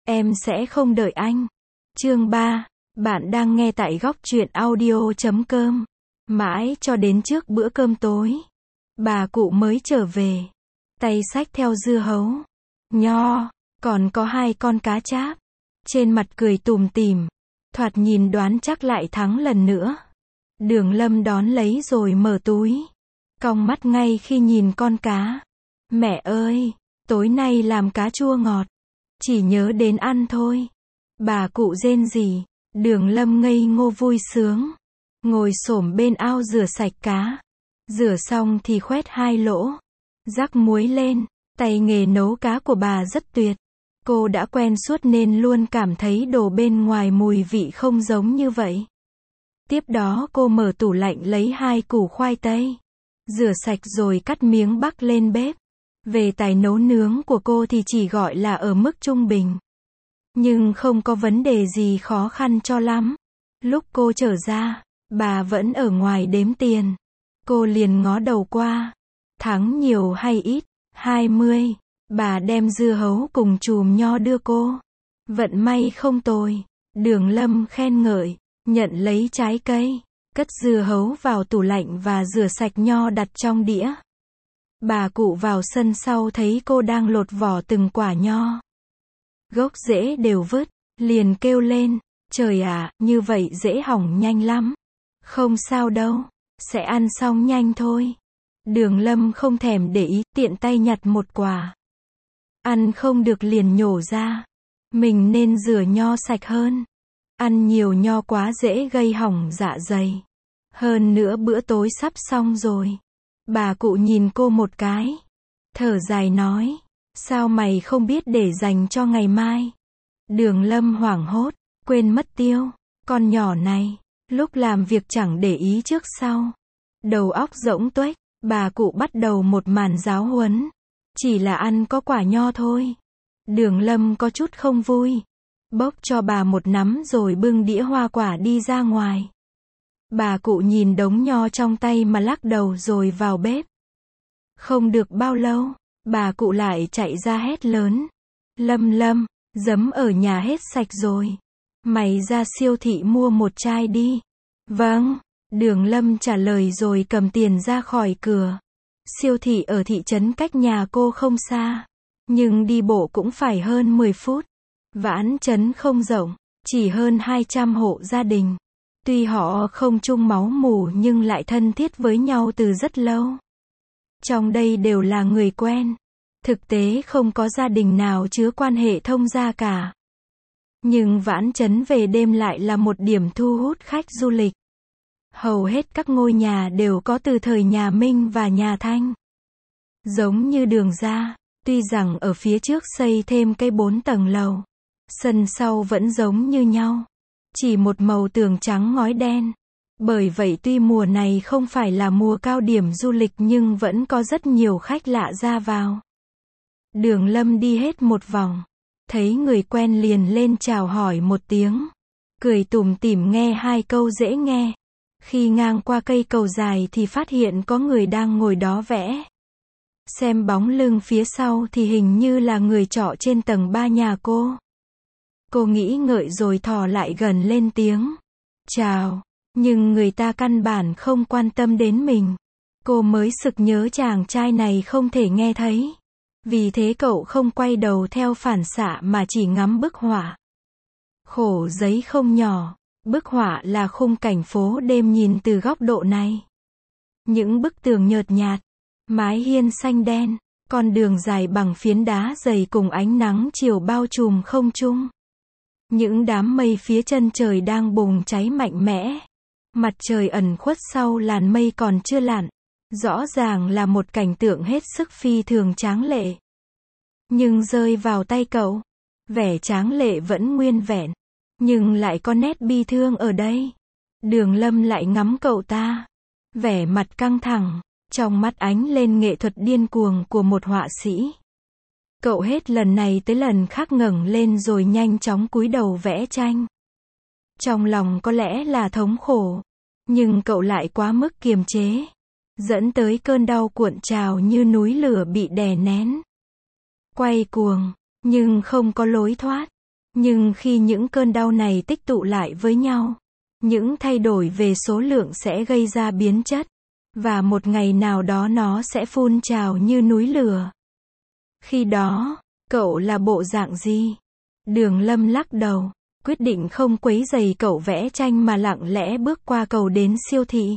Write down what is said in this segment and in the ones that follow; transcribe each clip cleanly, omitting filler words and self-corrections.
Em sẽ không đợi anh. Chương 3. Bạn đang nghe tại góc truyện audio.com. Mãi cho đến trước bữa cơm tối, bà cụ mới trở về. Tay xách theo dưa hấu, nho, còn có 2 con cá cháp. Trên mặt cười tủm tỉm, thoạt nhìn đoán chắc lại thắng lần nữa. Đường Lâm đón lấy rồi mở túi, cong mắt ngay khi nhìn con cá. Mẹ ơi, tối nay làm cá chua ngọt, chỉ nhớ đến ăn thôi. Bà cụ rên rỉ. Đường Lâm ngây ngô vui sướng, ngồi xổm bên ao rửa sạch cá. Rửa xong thì khoét 2 lỗ, rắc muối lên. Tay nghề nấu cá của bà rất tuyệt. Cô đã quen suốt nên luôn cảm thấy đồ bên ngoài mùi vị không giống như vậy. Tiếp đó cô mở tủ lạnh lấy 2 củ khoai tây, rửa sạch rồi cắt miếng bắc lên bếp. Về tài nấu nướng của cô thì chỉ gọi là ở mức trung bình, nhưng không có vấn đề gì khó khăn cho lắm. Lúc cô trở ra, bà vẫn ở ngoài đếm tiền. Cô liền ngó đầu qua. Thắng nhiều hay ít? 20. Bà đem dưa hấu cùng chùm nho đưa cô. Vận may không tồi. Đường Lâm khen ngợi, nhận lấy trái cây, cất dưa hấu vào tủ lạnh và rửa sạch nho đặt trong đĩa. Bà cụ vào sân sau thấy cô đang lột vỏ từng quả nho. Gốc rễ đều vứt, liền kêu lên, trời ạ, như vậy dễ hỏng nhanh lắm. Không sao đâu, sẽ ăn xong nhanh thôi. Đường Lâm không thèm để ý, tiện tay nhặt một quả. Ăn không được liền nhổ ra. Mình nên rửa nho sạch hơn. Ăn nhiều nho quá dễ gây hỏng dạ dày. Hơn nữa bữa tối sắp xong rồi. Bà cụ nhìn cô một cái, thở dài nói, sao mày không biết để dành cho ngày mai? Đường Lâm hoảng hốt, quên mất tiêu. Con nhỏ này, lúc làm việc chẳng để ý trước sau. Đầu óc rỗng tuếch. Bà cụ bắt đầu một màn giáo huấn. Chỉ là ăn có quả nho thôi. Đường Lâm có chút không vui. Bốc cho bà một nắm rồi bưng đĩa hoa quả đi ra ngoài. Bà cụ nhìn đống nho trong tay mà lắc đầu rồi vào bếp. Không được bao lâu, bà cụ lại chạy ra hét lớn. Lâm, giấm ở nhà hết sạch rồi. Mày ra siêu thị mua một chai đi. Vâng, Đường Lâm trả lời rồi cầm tiền ra khỏi cửa. Siêu thị ở thị trấn cách nhà cô không xa, nhưng đi bộ cũng phải hơn 10 phút. Vãn trấn không rộng, chỉ hơn 200 hộ gia đình. Tuy họ không chung máu mủ nhưng lại thân thiết với nhau từ rất lâu. Trong đây đều là người quen. Thực tế không có gia đình nào chứa quan hệ thông gia cả. Nhưng Vãn trấn về đêm lại là một điểm thu hút khách du lịch. Hầu hết các ngôi nhà đều có từ thời nhà Minh và nhà Thanh. Giống như đường ra, tuy rằng ở phía trước xây thêm cây 4 tầng lầu, sân sau vẫn giống như nhau. Chỉ một màu tường trắng ngói đen. Bởi vậy tuy mùa này không phải là mùa cao điểm du lịch nhưng vẫn có rất nhiều khách lạ ra vào. Đường Lâm đi hết một vòng, thấy người quen liền lên chào hỏi một tiếng, cười tủm tỉm nghe 2 câu dễ nghe. Khi ngang qua cây cầu dài thì phát hiện có người đang ngồi đó vẽ. Xem bóng lưng phía sau thì hình như là người trọ trên tầng 3 nhà cô. Cô nghĩ ngợi rồi thò lại gần lên tiếng chào, nhưng người ta căn bản không quan tâm đến mình. Cô mới sực nhớ chàng trai này không thể nghe thấy. Vì thế cậu không quay đầu theo phản xạ mà chỉ ngắm bức họa. Khổ giấy không nhỏ. Bức họa là khung cảnh phố đêm nhìn từ góc độ này. Những bức tường nhợt nhạt, mái hiên xanh đen, con đường dài bằng phiến đá dày cùng ánh nắng chiều bao trùm không trung. Những đám mây phía chân trời đang bùng cháy mạnh mẽ. Mặt trời ẩn khuất sau làn mây còn chưa lặn. Rõ ràng là một cảnh tượng hết sức phi thường tráng lệ. Nhưng rơi vào tay cậu, vẻ tráng lệ vẫn nguyên vẹn. Nhưng lại có nét bi thương ở đây. Đường Lâm lại ngắm cậu ta. Vẻ mặt căng thẳng, trong mắt ánh lên nghệ thuật điên cuồng của một họa sĩ. Cậu hết lần này tới lần khác ngẩng lên rồi nhanh chóng cúi đầu vẽ tranh. Trong lòng có lẽ là thống khổ, nhưng cậu lại quá mức kiềm chế, dẫn tới cơn đau cuộn trào như núi lửa bị đè nén. Quay cuồng, nhưng không có lối thoát. Nhưng khi những cơn đau này tích tụ lại với nhau, những thay đổi về số lượng sẽ gây ra biến chất. Và một ngày nào đó nó sẽ phun trào như núi lửa. Khi đó, cậu là bộ dạng gì? Đường Lâm lắc đầu, quyết định không quấy rầy cậu vẽ tranh mà lặng lẽ bước qua cầu đến siêu thị.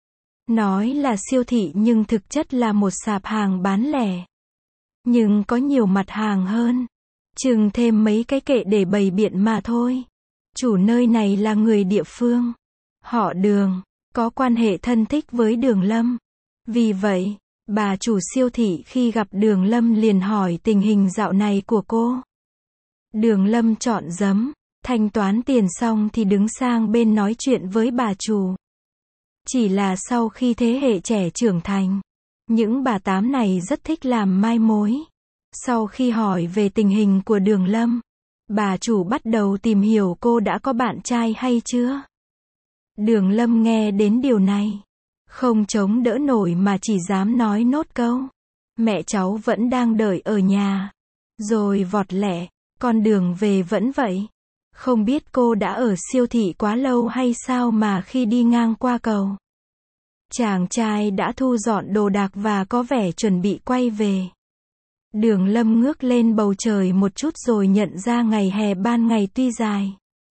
Nói là siêu thị nhưng thực chất là một sạp hàng bán lẻ. Nhưng có nhiều mặt hàng hơn. Chừng thêm mấy cái kệ để bày biện mà thôi. Chủ nơi này là người địa phương. Họ Đường, có quan hệ thân thích với Đường Lâm. Vì vậy, bà chủ siêu thị khi gặp Đường Lâm liền hỏi tình hình dạo này của cô. Đường Lâm chọn giấm, thanh toán tiền xong thì đứng sang bên nói chuyện với bà chủ. Chỉ là sau khi thế hệ trẻ trưởng thành, những bà tám này rất thích làm mai mối. Sau khi hỏi về tình hình của Đường Lâm, bà chủ bắt đầu tìm hiểu cô đã có bạn trai hay chưa. Đường Lâm nghe đến điều này, không chống đỡ nổi mà chỉ dám nói nốt câu. Mẹ cháu vẫn đang đợi ở nhà. Rồi vọt lẹ, con đường về vẫn vậy. Không biết cô đã ở siêu thị quá lâu hay sao mà khi đi ngang qua cầu. Chàng trai đã thu dọn đồ đạc và có vẻ chuẩn bị quay về. Đường Lâm ngước lên bầu trời một chút rồi nhận ra ngày hè ban ngày tuy dài,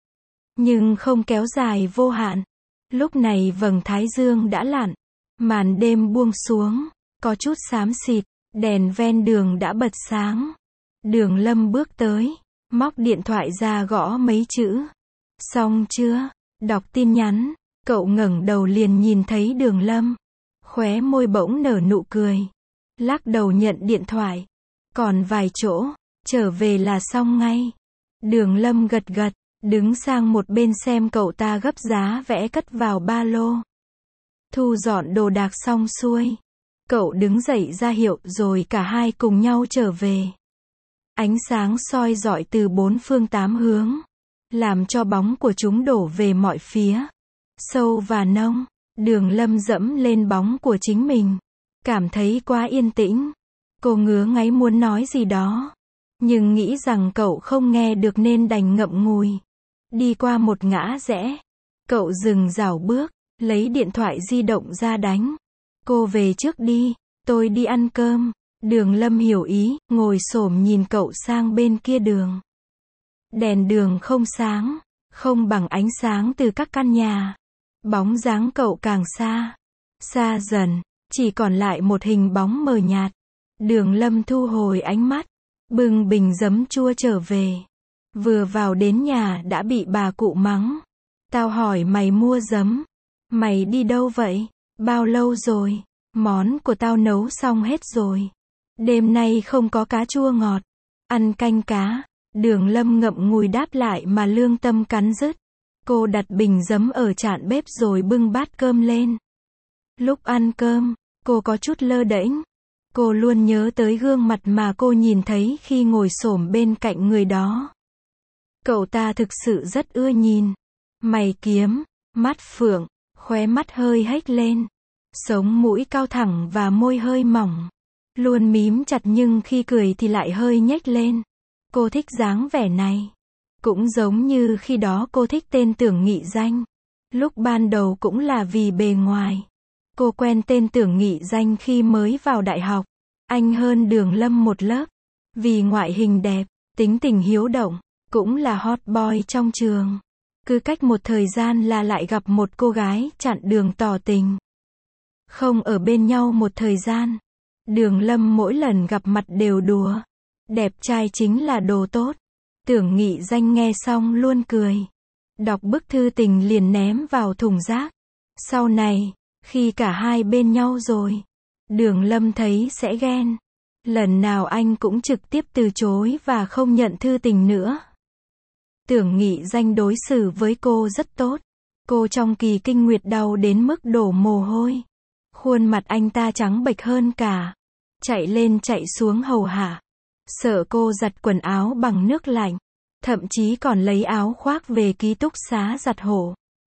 nhưng không kéo dài vô hạn. Lúc này vầng thái dương đã lặn, màn đêm buông xuống, có chút xám xịt, đèn ven đường đã bật sáng. Đường Lâm bước tới, móc điện thoại ra gõ mấy chữ. Xong chưa? Đọc tin nhắn, cậu ngẩng đầu liền nhìn thấy Đường Lâm. Khóe môi bỗng nở nụ cười. Lắc đầu nhận điện thoại. Còn vài chỗ, trở về là xong ngay. Đường Lâm gật gật, đứng sang một bên xem cậu ta gấp giá vẽ cất vào ba lô. Thu dọn đồ đạc xong xuôi, cậu đứng dậy ra hiệu rồi cả hai cùng nhau trở về. Ánh sáng soi rọi từ bốn phương tám hướng, làm cho bóng của chúng đổ về mọi phía, sâu và nông. Đường Lâm dẫm lên bóng của chính mình, cảm thấy quá yên tĩnh. Cô ngứa ngáy muốn nói gì đó, nhưng nghĩ rằng cậu không nghe được nên đành ngậm ngùi. Đi qua một ngã rẽ, cậu dừng rảo bước, lấy điện thoại di động ra đánh. Cô về trước đi, tôi đi ăn cơm. Đường Lâm hiểu ý, ngồi xổm nhìn cậu sang bên kia đường. Đèn đường không sáng, không bằng ánh sáng từ các căn nhà. Bóng dáng cậu càng xa, xa dần, chỉ còn lại một hình bóng mờ nhạt. Đường Lâm thu hồi ánh mắt, bưng bình giấm chua trở về. Vừa vào đến nhà đã bị bà cụ mắng. Tao hỏi mày mua giấm, mày đi đâu vậy? Bao lâu rồi? Món của tao nấu xong hết rồi. Đêm nay không có cá chua ngọt, ăn canh cá. Đường Lâm ngậm ngùi đáp lại mà lương tâm cắn rứt. Cô đặt bình giấm ở chạn bếp rồi bưng bát cơm lên. Lúc ăn cơm, cô có chút lơ đễnh. Cô luôn nhớ tới gương mặt mà cô nhìn thấy khi ngồi xổm bên cạnh người đó. Cậu ta thực sự rất ưa nhìn. Mày kiếm, mắt phượng, khóe mắt hơi hếch lên. Sống mũi cao thẳng và môi hơi mỏng. Luôn mím chặt nhưng khi cười thì lại hơi nhếch lên. Cô thích dáng vẻ này. Cũng giống như khi đó cô thích tên Tưởng Nghị Danh. Lúc ban đầu cũng là vì bề ngoài. Cô quen tên Tưởng Nghị Danh khi mới vào đại học. Anh hơn Đường Lâm một lớp. Vì ngoại hình đẹp, tính tình hiếu động, cũng là hot boy trong trường. Cứ cách một thời gian là lại gặp một cô gái chặn đường tỏ tình. Không ở bên nhau một thời gian. Đường Lâm mỗi lần gặp mặt đều đùa. Đẹp trai chính là đồ tốt. Tưởng Nghị Danh nghe xong luôn cười. Đọc bức thư tình liền ném vào thùng rác. Sau này, khi cả hai bên nhau rồi, Đường Lâm thấy sẽ ghen. Lần nào anh cũng trực tiếp từ chối và không nhận thư tình nữa. Tưởng Nghị Danh đối xử với cô rất tốt. Cô trong kỳ kinh nguyệt đau đến mức đổ mồ hôi. Khuôn mặt anh ta trắng bệch hơn cả. Chạy lên chạy xuống hầu hạ. Sợ cô giặt quần áo bằng nước lạnh. Thậm chí còn lấy áo khoác về ký túc xá giặt hộ.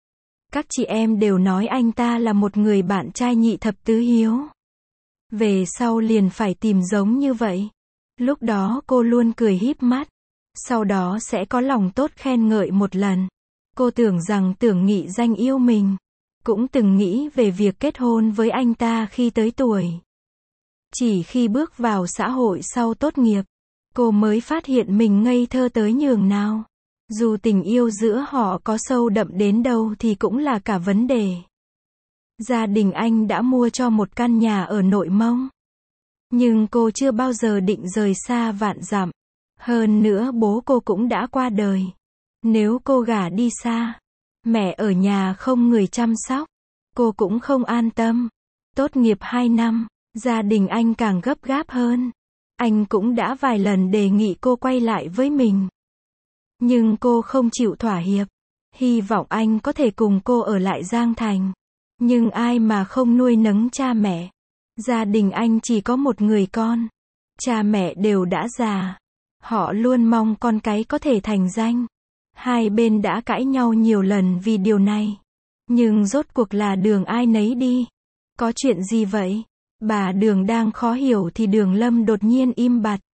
Các chị em đều nói anh ta là một người bạn trai nhị thập tứ hiếu. Về sau liền phải tìm giống như vậy. Lúc đó cô luôn cười híp mắt. sau đó sẽ có lòng tốt khen ngợi một lần. Cô tưởng rằng Tưởng Nghị Danh yêu mình, cũng từng nghĩ về việc kết hôn với anh ta khi tới tuổi. Chỉ khi bước vào xã hội sau tốt nghiệp, cô mới phát hiện mình ngây thơ tới nhường nào. Dù tình yêu giữa họ có sâu đậm đến đâu thì cũng là cả vấn đề. Gia đình anh đã mua cho một căn nhà ở Nội Mông. Nhưng cô chưa bao giờ định rời xa vạn dặm. Hơn nữa bố cô cũng đã qua đời. Nếu cô gả đi xa, mẹ ở nhà không người chăm sóc, cô cũng không an tâm. Tốt nghiệp 2 năm, gia đình anh càng gấp gáp hơn. Anh cũng đã vài lần đề nghị cô quay lại với mình. Nhưng cô không chịu thỏa hiệp. Hy vọng anh có thể cùng cô ở lại Giang Thành. Nhưng ai mà không nuôi nấng cha mẹ. Gia đình anh chỉ có một người con. Cha mẹ đều đã già. Họ luôn mong con cái có thể thành danh. Hai bên đã cãi nhau nhiều lần vì điều này. Nhưng rốt cuộc là đường ai nấy đi. Có chuyện gì vậy? Bà Đường đang khó hiểu thì Đường Lâm đột nhiên im bặt.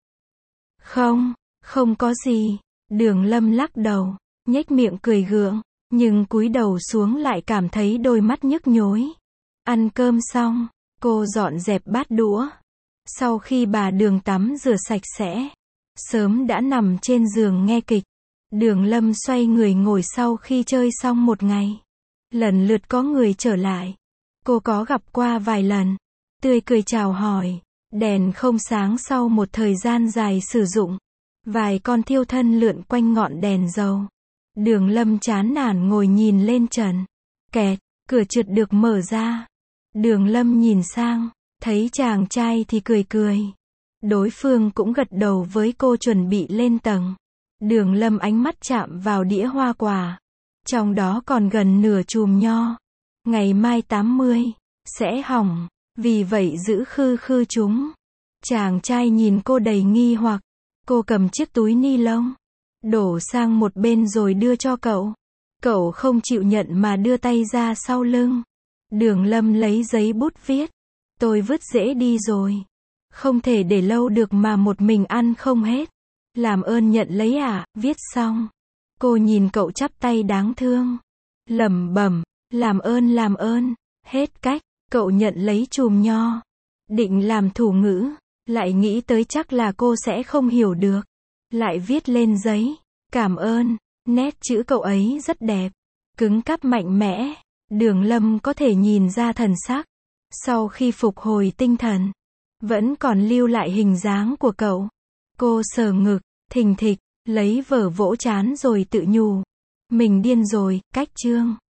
Không có gì. Đường Lâm lắc đầu, nhếch miệng cười gượng, nhưng cúi đầu xuống lại cảm thấy đôi mắt nhức nhối. Ăn cơm xong, cô dọn dẹp bát đũa. Sau khi bà Đường tắm rửa sạch sẽ, sớm đã nằm trên giường nghe kịch. Đường Lâm xoay người ngồi sau khi chơi xong một ngày. Lần lượt có người trở lại. Cô có gặp qua vài lần. Tươi cười chào hỏi. Đèn không sáng sau một thời gian dài sử dụng. Vài con thiêu thân lượn quanh ngọn đèn dầu. Đường Lâm chán nản ngồi nhìn lên trần. Kẹt, cửa trượt được mở ra. Đường Lâm nhìn sang, thấy chàng trai thì cười cười. Đối phương cũng gật đầu với cô chuẩn bị lên tầng. Đường Lâm ánh mắt chạm vào đĩa hoa quả. Trong đó còn gần nửa chùm nho. Ngày mai 80, sẽ hỏng, vì vậy giữ khư khư chúng. Chàng trai nhìn cô đầy nghi hoặc. Cô cầm chiếc túi ni lông, đổ sang một bên rồi đưa cho cậu. Cậu không chịu nhận mà đưa tay ra sau lưng. Đường Lâm lấy giấy bút viết. Tôi vứt rễ đi rồi. Không thể để lâu được mà một mình ăn không hết. Làm ơn nhận lấy à, viết xong. Cô nhìn cậu chắp tay đáng thương. Lẩm bẩm, làm ơn, hết cách, cậu nhận lấy chùm nho. Định làm thủ ngữ, lại nghĩ tới chắc là cô sẽ không hiểu được. Lại viết lên giấy, cảm ơn, nét chữ cậu ấy rất đẹp, cứng cáp mạnh mẽ. Đường Lâm có thể nhìn ra thần sắc. Sau khi phục hồi tinh thần, vẫn còn lưu lại hình dáng của cậu. Cô sờ ngực, thình thịch, lấy vở vỗ trán rồi tự nhủ. Mình điên rồi, cách chương.